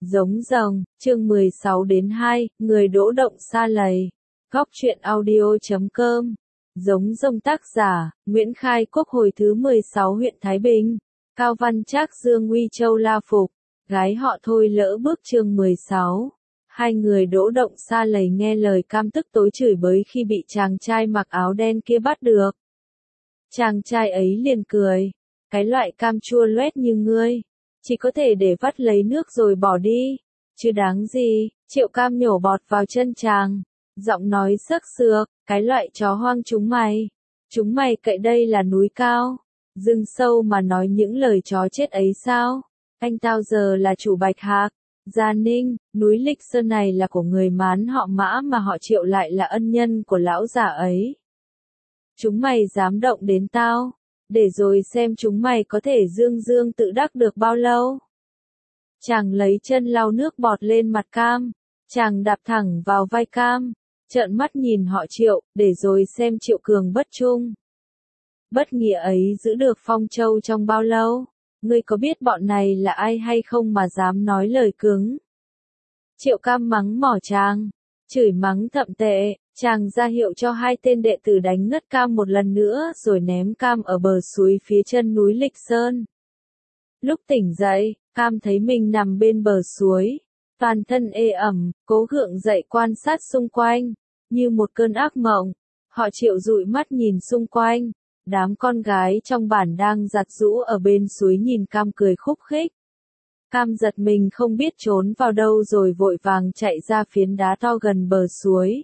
Giống rồng, chương 16 đến 2, người đỗ động xa lầy. Góc truyện audio.com. Giống rồng tác giả, Nguyễn Khai Quốc hồi thứ 16 huyện Thái Bình. Cao Văn Trác Dương Uy Châu La Phục. Gái họ Thôi lỡ bước chương 16. Hai người đỗ động xa lầy nghe lời cam tức tối chửi bới khi bị chàng trai mặc áo đen kia bắt được. Chàng trai ấy liền cười. Cái loại cam chua loét như ngươi, chỉ có thể để vắt lấy nước rồi bỏ đi, chứ đáng gì. Triệu Cam nhổ bọt vào chân chàng, giọng nói xức xược, cái loại chó hoang chúng mày cậy đây là núi cao, rừng sâu mà nói những lời chó chết ấy sao? Anh tao giờ là chủ Bạch Hạc, Gia Ninh, núi Lịch Sơn này là của người Mán họ Mã mà họ Triệu lại là ân nhân của lão già ấy. Chúng mày dám động đến tao, để rồi xem chúng mày có thể dương dương tự đắc được bao lâu. Chàng lấy chân lau nước bọt lên mặt Cam, chàng đạp thẳng vào vai Cam, trợn mắt nhìn họ Triệu, để rồi xem Triệu cường bất trung. Bất nghĩa ấy giữ được Phong Châu trong bao lâu? Ngươi có biết bọn này là ai hay không mà dám nói lời cứng? Triệu Cam mắng mỏ chàng, chửi mắng thậm tệ. Chàng ra hiệu cho hai tên đệ tử đánh ngất Cam một lần nữa rồi ném Cam ở bờ suối phía chân núi Lịch Sơn. Lúc tỉnh dậy, Cam thấy mình nằm bên bờ suối, toàn thân ê ẩm, cố gượng dậy quan sát xung quanh, như một cơn ác mộng. Họ Triệu dụi mắt nhìn xung quanh, đám con gái trong bản đang giặt giũ ở bên suối nhìn Cam cười khúc khích. Cam giật mình không biết trốn vào đâu rồi vội vàng chạy ra phiến đá to gần bờ suối.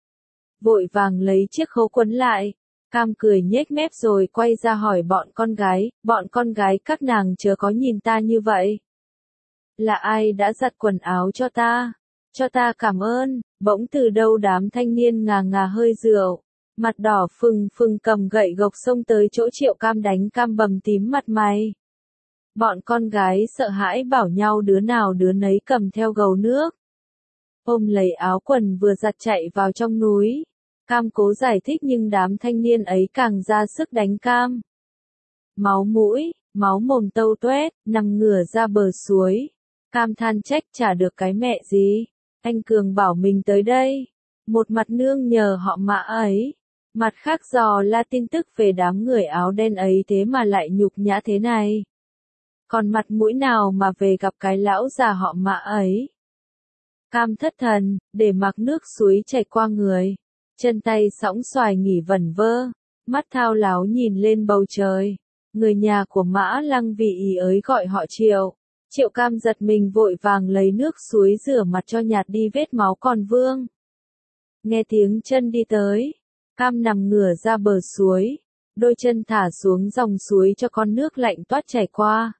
Vội vàng lấy chiếc khố quấn lại, Cam cười nhếch mép rồi quay ra hỏi bọn con gái các nàng chớ có nhìn ta như vậy. Là ai đã giặt quần áo cho ta cảm ơn. Bỗng từ đâu đám thanh niên ngà ngà hơi rượu, mặt đỏ phừng phừng cầm gậy gộc xông tới chỗ Triệu Cam đánh Cam bầm tím mặt mày. Bọn con gái sợ hãi bảo nhau đứa nào đứa nấy cầm theo gầu nước, ôm lấy áo quần vừa giặt chạy vào trong núi. Cam cố giải thích nhưng đám thanh niên ấy càng ra sức đánh Cam. Máu mũi, máu mồm tâu toét, nằm ngửa ra bờ suối. Cam than trách chả được cái mẹ gì. Anh Cường bảo mình tới đây, một mặt nương nhờ họ Mã ấy, mặt khác dò la tin tức về đám người áo đen ấy thế mà lại nhục nhã thế này. Còn mặt mũi nào mà về gặp cái lão già họ Mã ấy. Cam thất thần, để mặc nước suối chảy qua người, chân tay sõng xoài nghỉ vẩn vơ, mắt thao láo nhìn lên bầu trời. Người nhà của Mã Lăng vì ý ấy gọi họ Triệu. Triệu Cam giật mình vội vàng lấy nước suối rửa mặt cho nhạt đi vết máu còn vương. Nghe tiếng chân đi tới, Cam nằm ngửa ra bờ suối, đôi chân thả xuống dòng suối cho con nước lạnh toát chảy qua.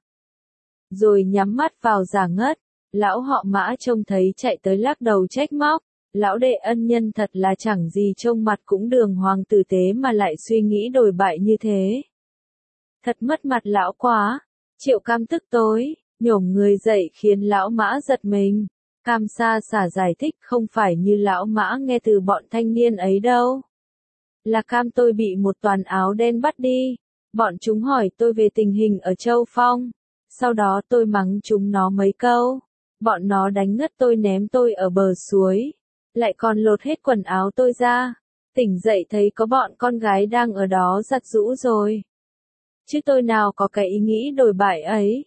Rồi nhắm mắt vào giả ngất. Lão họ Mã trông thấy chạy tới lắc đầu trách móc. Lão đệ ân nhân thật là chẳng gì trông mặt cũng đường hoàng tử tế mà lại suy nghĩ đồi bại như thế. Thật mất mặt lão quá. Triệu Cam tức tối, nhổm người dậy khiến lão Mã giật mình. Cam xa xả giải thích không phải như lão Mã nghe từ bọn thanh niên ấy đâu. Là Cam tôi bị một toán áo đen bắt đi. Bọn chúng hỏi tôi về tình hình ở Châu Phong. Sau đó tôi mắng chúng nó mấy câu. Bọn nó đánh ngất tôi ném tôi ở bờ suối. Lại còn lột hết quần áo tôi ra. Tỉnh dậy thấy có bọn con gái đang ở đó giặt giũ rồi. Chứ tôi nào có cái ý nghĩ đồi bại ấy.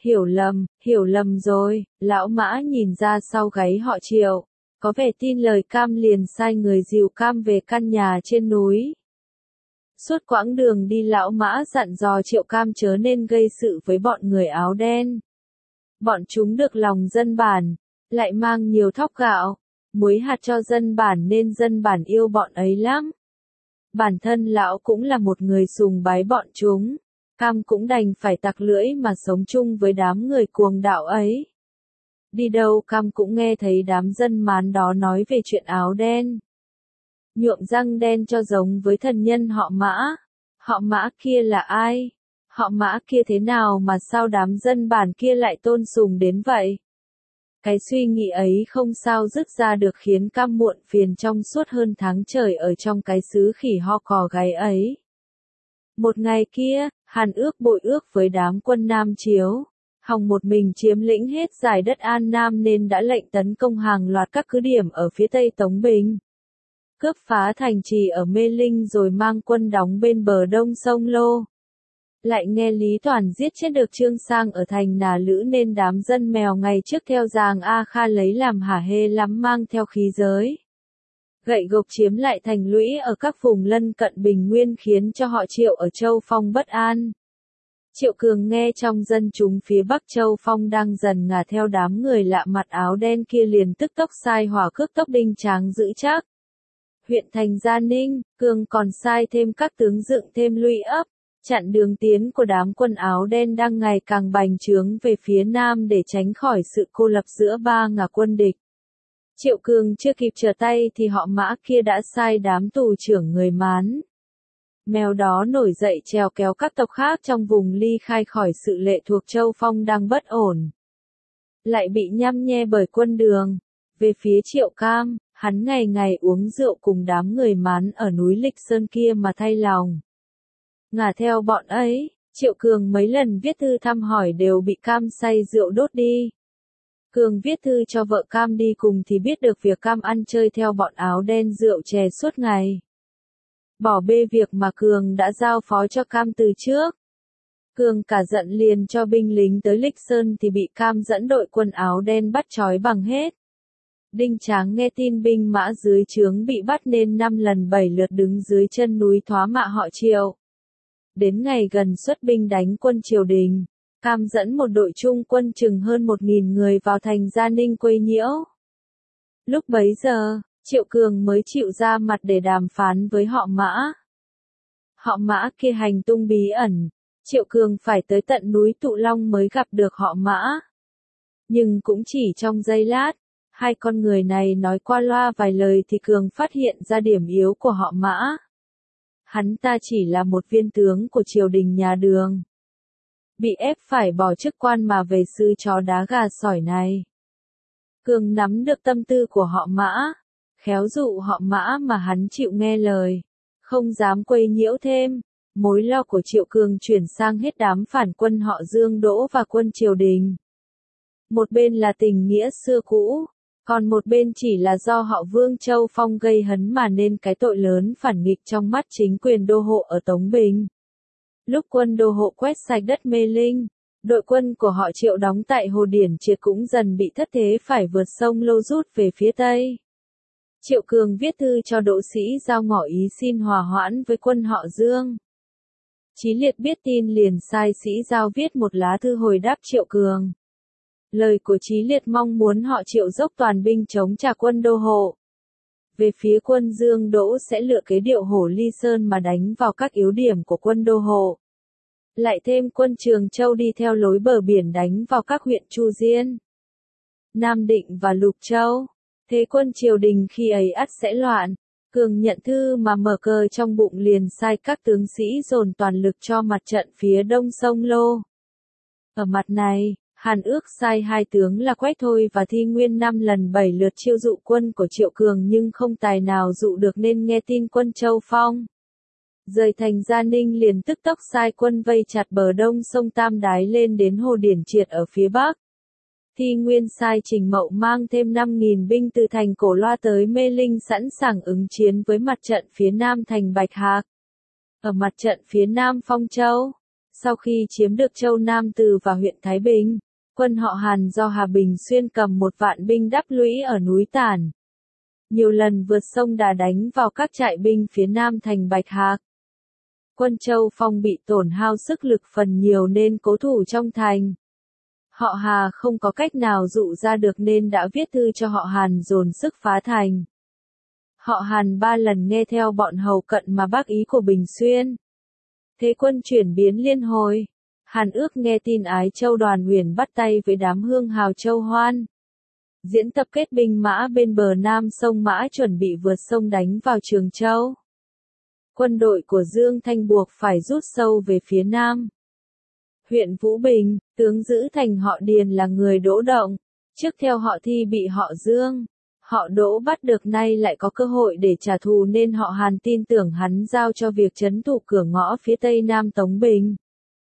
Hiểu lầm rồi. Lão Mã nhìn ra sau gáy họ Triệu. Có vẻ tin lời Cam liền sai người dìu Cam về căn nhà trên núi. Suốt quãng đường đi lão Mã dặn dò Triệu Cam chớ nên gây sự với bọn người áo đen. Bọn chúng được lòng dân bản, lại mang nhiều thóc gạo, muối hạt cho dân bản nên dân bản yêu bọn ấy lắm. Bản thân lão cũng là một người sùng bái bọn chúng, Cam cũng đành phải tặc lưỡi mà sống chung với đám người cuồng đạo ấy. Đi đâu Cam cũng nghe thấy đám dân Mán đó nói về chuyện áo đen. Nhuộm răng đen cho giống với thần nhân họ Mã. Họ Mã kia là ai? Họ Mã kia thế nào mà sao đám dân bản kia lại tôn sùng đến vậy? Cái suy nghĩ ấy không sao dứt ra được khiến Cam muộn phiền trong suốt hơn tháng trời ở trong cái xứ khỉ ho cò gáy ấy. Một ngày kia, Hàn ước bội ước với đám quân Nam Chiếu. Hòng một mình chiếm lĩnh hết dải đất An Nam nên đã lệnh tấn công hàng loạt các cứ điểm ở phía tây Tống Bình. Cướp phá thành trì ở Mê Linh rồi mang quân đóng bên bờ đông sông Lô. Lại nghe Lý Toàn giết chết được Trương Sang ở thành Nà Lữ nên đám dân Mèo ngày trước theo Giàng A Kha lấy làm hả hê lắm, mang theo khí giới gậy gộc chiếm lại thành lũy ở các vùng lân cận Bình Nguyên, khiến cho họ Triệu ở Châu Phong bất an. Triệu Cường nghe trong dân chúng phía Bắc Châu Phong đang dần ngả theo đám người lạ mặt áo đen kia, liền tức tốc sai hỏa cước tốc Đinh Tráng giữ chắc huyện thành Gia Ninh. Cường còn sai thêm các tướng dựng thêm lũy ấp, chặn đường tiến của đám quân áo đen đang ngày càng bành trướng về phía nam để tránh khỏi sự cô lập giữa ba ngả quân địch. Triệu Cường chưa kịp trở tay thì họ Mã kia đã sai đám tù trưởng người Mán Mèo đó nổi dậy trèo kéo các tộc khác trong vùng ly khai khỏi sự lệ thuộc Châu Phong đang bất ổn. Lại bị nhăm nhe bởi quân Đường. Về phía Triệu Cam, hắn ngày ngày uống rượu cùng đám người Mán ở núi Lịch Sơn kia mà thay lòng. Ngả theo bọn ấy, Triệu Cường mấy lần viết thư thăm hỏi đều bị Cam say rượu đốt đi. Cường viết thư cho vợ Cam đi cùng thì biết được việc Cam ăn chơi theo bọn áo đen rượu chè suốt ngày. Bỏ bê việc mà Cường đã giao phó cho Cam từ trước. Cường cả giận liền cho binh lính tới Lịch Sơn thì bị Cam dẫn đội quân áo đen bắt trói bằng hết. Đinh Tráng nghe tin binh mã dưới trướng bị bắt nên 5 lần 7 lượt đứng dưới chân núi thoá mạ họ Triệu. Đến ngày gần xuất binh đánh quân triều đình, Cam dẫn một đội trung quân chừng hơn 1.000 người vào thành Gia Ninh quấy nhiễu. Lúc bấy giờ, Triệu Cường mới chịu ra mặt để đàm phán với họ Mã. Họ Mã kia hành tung bí ẩn, Triệu Cường phải tới tận núi Tụ Long mới gặp được họ Mã. Nhưng cũng chỉ trong giây lát, hai con người này nói qua loa vài lời thì Cường phát hiện ra điểm yếu của họ Mã. Hắn ta chỉ là một viên tướng của triều đình nhà Đường, bị ép phải bỏ chức quan mà về sư chó đá gà sỏi này. Cường nắm được tâm tư của họ Mã, khéo dụ họ Mã mà hắn chịu nghe lời, không dám quấy nhiễu thêm. Mối lo của Triệu Cường chuyển sang hết đám phản quân họ Dương Đỗ và quân triều đình. Một bên là tình nghĩa xưa cũ, còn một bên chỉ là do họ Vương Châu Phong gây hấn mà nên cái tội lớn phản nghịch trong mắt chính quyền đô hộ ở Tống Bình. Lúc quân đô hộ quét sạch đất Mê Linh, đội quân của họ Triệu đóng tại Hồ Điển Triệt cũng dần bị thất thế phải vượt sông Lô rút về phía Tây. Triệu Cường viết thư cho Đỗ Sĩ Giao ngỏ ý xin hòa hoãn với quân họ Dương. Chí Liệt biết tin liền sai Sĩ Giao viết một lá thư hồi đáp Triệu Cường. Lời của Chí Liệt mong muốn họ Triệu dốc toàn binh chống trả quân đô hộ. Về phía quân Dương Đỗ sẽ lựa kế điệu Hổ Ly Sơn mà đánh vào các yếu điểm của quân đô hộ. Lại thêm quân Trường Châu đi theo lối bờ biển đánh vào các huyện Chu Diên, Nam Định và Lục Châu. Thế quân triều đình khi ấy ắt sẽ loạn. Cường nhận thư mà mở cờ trong bụng liền sai các tướng sĩ dồn toàn lực cho mặt trận phía đông sông Lô. Ở mặt này, Hàn Ước sai hai tướng là Quách Thôi và Thi Nguyên 5 lần 7 lượt chiêu dụ quân của Triệu Cường nhưng không tài nào dụ được nên nghe tin quân Châu Phong rời thành Gia Ninh liền tức tốc sai quân vây chặt bờ đông sông Tam Đái lên đến Hồ Điển Triệt ở phía bắc. Thi Nguyên sai Trình Mậu mang thêm 5.000 binh từ thành Cổ Loa tới Mê Linh sẵn sàng ứng chiến với mặt trận phía nam thành Bạch Hạc. Ở mặt trận phía nam Phong Châu, sau khi chiếm được Châu Nam Từ và huyện Thái Bình, quân họ Hàn do Hà Bình Xuyên cầm 1 vạn binh đắp lũy ở núi Tản. Nhiều lần vượt sông đà đánh vào các trại binh phía nam thành Bạch Hạc. Quân Châu Phong bị tổn hao sức lực phần nhiều nên cố thủ trong thành. Họ Hà không có cách nào dụ ra được nên đã viết thư cho họ Hàn dồn sức phá thành. Họ Hàn 3 lần nghe theo bọn hầu cận mà bác ý của Bình Xuyên. Thế quân chuyển biến liên hồi. Hàn Ước nghe tin Ái Châu Đoàn Huyền bắt tay với đám hương hào Châu Hoan. Diễn tập kết binh mã bên bờ nam sông Mã chuẩn bị vượt sông đánh vào Trường Châu. Quân đội của Dương Thanh buộc phải rút sâu về phía nam. Huyện Vũ Bình, tướng giữ thành họ Điền là người Đỗ Động, trước theo họ Thi bị họ Dương, họ Đỗ bắt được nay lại có cơ hội để trả thù nên họ Hàn tin tưởng hắn giao cho việc trấn thủ cửa ngõ phía tây nam Tống Bình.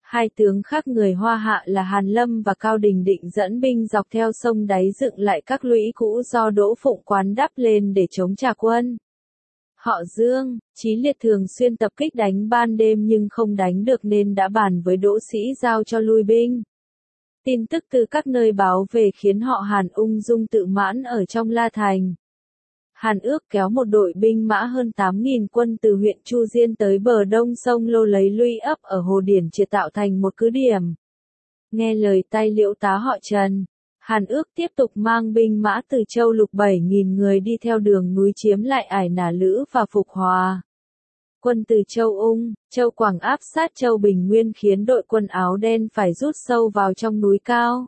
Hai tướng khác người Hoa Hạ là Hàn Lâm và Cao Đình định dẫn binh dọc theo sông đáy dựng lại các lũy cũ do Đỗ Phụng Quán đắp lên để chống trả quân. Họ Dương, Chí Liệt thường xuyên tập kích đánh ban đêm nhưng không đánh được nên đã bàn với Đỗ Sĩ Giao cho lui binh. Tin tức từ các nơi báo về khiến họ Hàn ung dung tự mãn ở trong La Thành. Hàn Ước kéo một đội binh mã hơn 8.000 quân từ huyện Chu Diên tới bờ đông sông Lô lấy lũy ấp ở Hồ Điển triệt tạo thành một cứ điểm. Nghe lời tay Liễu tá họ Trần, Hàn Ước tiếp tục mang binh mã từ Châu Lục 7.000 người đi theo đường núi chiếm lại Ải Nả Lữ và Phục Hòa. Quân từ Châu Ung, Châu Quảng áp sát Châu Bình Nguyên khiến đội quân áo đen phải rút sâu vào trong núi cao.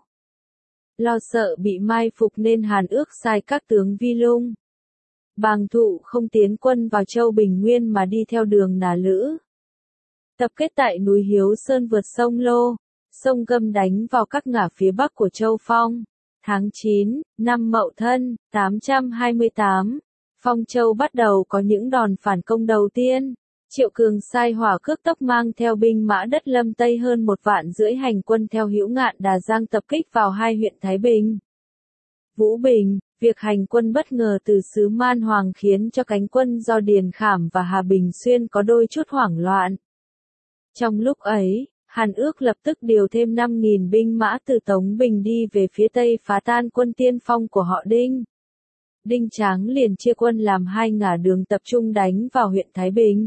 Lo sợ bị mai phục nên Hàn Ước sai các tướng Vi Lung, Bàng Thụ không tiến quân vào Châu Bình Nguyên mà đi theo đường Nả Lữ. Tập kết tại núi Hiếu Sơn vượt sông Lô, sông Gâm đánh vào các ngả phía bắc của Châu Phong. Tháng 9, năm Mậu Thân, 828, Phong Châu bắt đầu có những đòn phản công đầu tiên. Triệu Cường sai Hỏa Cước Tốc mang theo binh mã đất Lâm Tây hơn 1,5 vạn hành quân theo Hữu Ngạn Đà Giang tập kích vào hai huyện Thái Bình, Vũ Bình. Việc hành quân bất ngờ từ xứ Man Hoàng khiến cho cánh quân do Điền Khảm và Hà Bình Xuyên có đôi chút hoảng loạn. Trong lúc ấy, Hàn Ước lập tức điều thêm 5.000 binh mã từ Tống Bình đi về phía tây phá tan quân tiên phong của họ Đinh. Đinh Tráng liền chia quân làm hai ngả đường tập trung đánh vào huyện Thái Bình.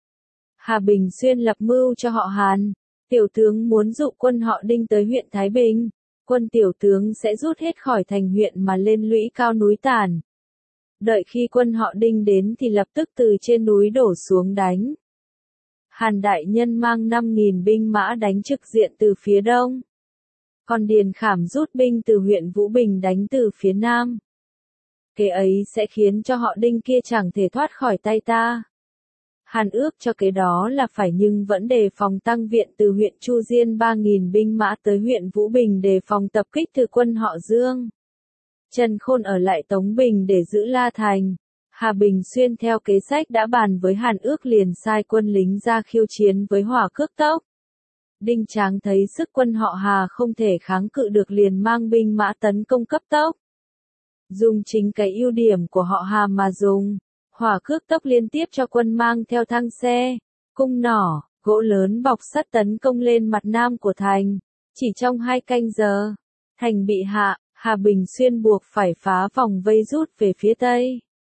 Hà Bình Xuyên lập mưu cho họ Hàn. Tiểu tướng muốn dụ quân họ Đinh tới huyện Thái Bình. Quân tiểu tướng sẽ rút hết khỏi thành huyện mà lên lũy cao núi Tản. Đợi khi quân họ Đinh đến thì lập tức từ trên núi đổ xuống đánh. Hàn đại nhân mang 5.000 binh mã đánh trực diện từ phía đông. Còn Điền Khảm rút binh từ huyện Vũ Bình đánh từ phía nam. Kế ấy sẽ khiến cho họ Đinh kia chẳng thể thoát khỏi tay ta. Hàn ước cho kế đó là phải nhưng vẫn đề phòng tăng viện từ huyện Chu Diên 3.000 binh mã tới huyện Vũ Bình đề phòng tập kích từ quân họ Dương. Trần Khôn ở lại Tống Bình để giữ La Thành. Hà Bình Xuyên theo kế sách đã bàn với Hàn ước liền sai quân lính ra khiêu chiến với Hỏa Cước Tốc. Đinh Tráng thấy sức quân họ Hà không thể kháng cự được liền mang binh mã tấn công cấp tốc. Dùng chính cái ưu điểm của họ Hà mà dùng. Hỏa Cước Tốc liên tiếp cho quân mang theo thang xe, cung nỏ, gỗ lớn bọc sắt tấn công lên mặt nam của thành. Chỉ trong 2 canh giờ, thành bị hạ, Hà Bình Xuyên buộc phải phá vòng vây rút về phía tây.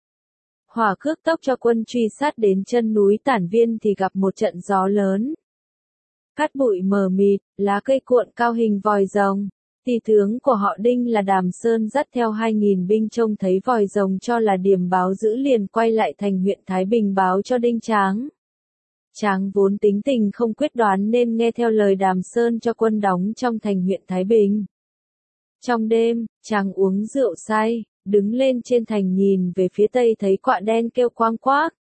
Hỏa Cước Tốc cho quân truy sát đến chân núi Tản Viên thì gặp một trận gió lớn. Cát bụi mờ mịt, lá cây cuộn cao hình vòi rồng. Tỳ tướng của họ Đinh là Đàm Sơn dắt theo 2.000 binh trông thấy vòi rồng cho là điểm báo dữ liền quay lại thành huyện Thái Bình báo cho Đinh Tráng. Tráng vốn tính tình không quyết đoán nên nghe theo lời Đàm Sơn cho quân đóng trong thành huyện Thái Bình. Trong đêm, Tráng uống rượu say, đứng lên trên thành nhìn về phía tây thấy quạ đen kêu quang quác.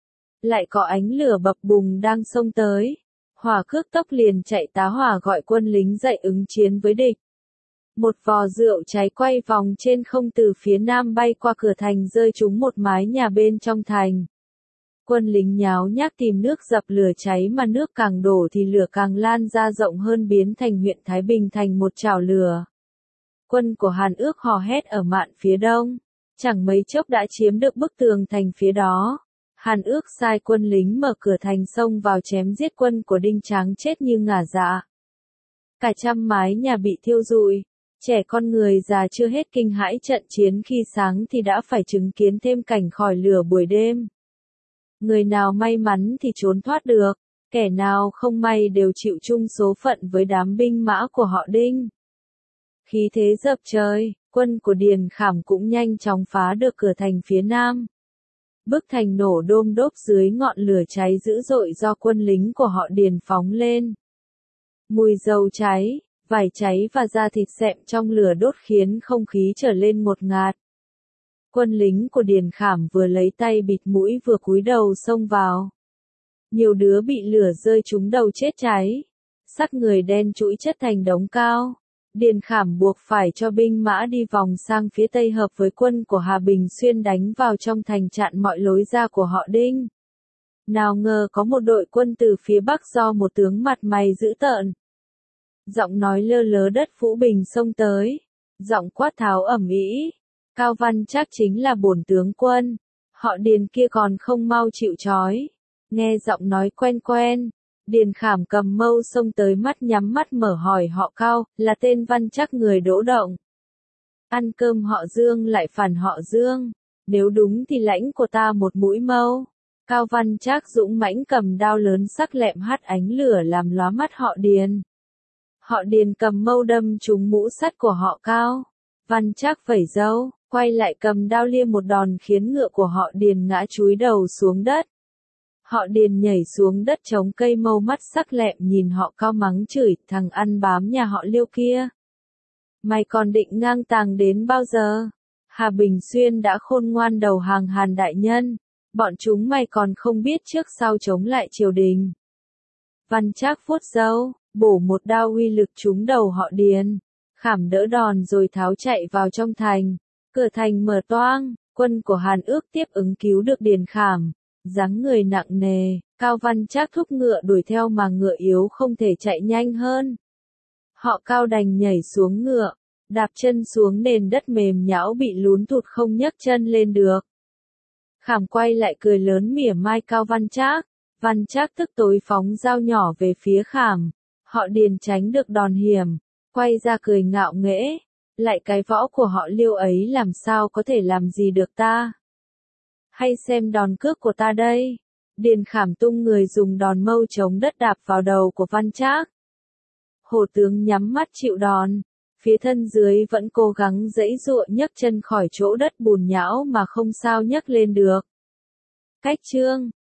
Lại có ánh lửa bập bùng đang xông tới. Hỏa Cước Tốc liền chạy tá hỏa gọi quân lính dậy ứng chiến với địch. Một vò rượu cháy quay vòng trên không từ phía nam bay qua cửa thành rơi trúng một mái nhà bên trong thành. Quân lính nháo nhác tìm nước dập lửa cháy mà nước càng đổ thì lửa càng lan ra rộng hơn biến thành huyện Thái Bình thành một chảo lửa. Quân của Hàn ước hò hét ở mạn phía đông. Chẳng mấy chốc đã chiếm được bức tường thành phía đó. Hàn ước sai quân lính mở cửa thành xông vào chém giết quân của Đinh Tráng chết như ngả dạ. Cả trăm mái nhà bị thiêu rụi. Trẻ con người già chưa hết kinh hãi trận chiến khi sáng thì đã phải chứng kiến thêm cảnh khỏi lửa buổi đêm. Người nào may mắn thì trốn thoát được, kẻ nào không may đều chịu chung số phận với đám binh mã của họ Đinh. Khí thế dập trời, quân của Điền Khảm cũng nhanh chóng phá được cửa thành phía nam. Bức thành nổ đôm đốp dưới ngọn lửa cháy dữ dội do quân lính của họ Điền phóng lên. Mùi dầu cháy, vải cháy và da thịt xẹm trong lửa đốt khiến không khí trở lên ngột ngạt. Quân lính của Điền Khảm vừa lấy tay bịt mũi vừa cúi đầu xông vào. Nhiều đứa bị lửa rơi trúng đầu chết cháy. Xác người đen trũi chất thành đống cao. Điền Khảm buộc phải cho binh mã đi vòng sang phía tây hợp với quân của Hà Bình Xuyên đánh vào trong thành chặn mọi lối ra của họ Đinh. Nào ngờ có một đội quân từ phía bắc do một tướng mặt mày dữ tợn, Giọng nói lơ lớ đất Phũ Bình xông tới. Giọng quát tháo ầm ĩ. Cao Văn Trác chính là bổn tướng quân. Họ Điền kia còn không mau chịu trói. Nghe giọng nói quen quen. Điền Khảm cầm mâu xông tới, mắt nhắm mắt mở hỏi họ Cao, là tên Văn Trác người Đỗ Động. Ăn cơm họ Dương lại phản họ Dương. Nếu đúng thì lãnh của ta một mũi mâu. Cao Văn Trác dũng mãnh cầm đao lớn sắc lẹm hắt ánh lửa làm lóa mắt họ Điền. Họ Điền cầm mâu đâm trúng mũ sắt của họ Cao. Văn Trác vẩy râu, quay lại cầm đao lia một đòn khiến ngựa của họ Điền ngã chúi đầu xuống đất. Họ Điền nhảy xuống đất chống cây mâu, mắt sắc lẹm nhìn họ Cao mắng chửi, thằng ăn bám nhà họ Liêu kia. Mày còn định ngang tàng đến bao giờ? Hà Bình Xuyên đã khôn ngoan đầu hàng Hàn đại nhân. Bọn chúng mày còn không biết trước sau chống lại triều đình. Văn Trác vuốt râu, bổ một đao uy lực trúng đầu họ Điền. Khảm đỡ đòn rồi tháo chạy vào trong thành. Cửa thành mở toang, quân của Hàn ước tiếp ứng cứu được Điền Khảm. Dáng người nặng nề, Cao Văn Trác thúc ngựa đuổi theo mà ngựa yếu không thể chạy nhanh hơn. Họ Cao đành nhảy xuống ngựa, đạp chân xuống nền đất mềm nhão bị lún thụt không nhấc chân lên được. Khảm quay lại cười lớn mỉa mai Cao Văn Trác. Văn Trác tức tối phóng dao nhỏ về phía Khảm. Họ Điền tránh được đòn hiểm, quay ra cười ngạo nghễ. Lại cái võ của họ Liêu ấy làm sao có thể làm gì được ta? Hay xem đòn cước của ta đây. Điền Khảm tung người dùng đòn mâu chống đất đạp vào đầu của Văn Trác. Hổ tướng nhắm mắt chịu đòn. Phía thân dưới vẫn cố gắng giãy giụa nhấc chân khỏi chỗ đất bùn nhão mà không sao nhấc lên được. Cách chương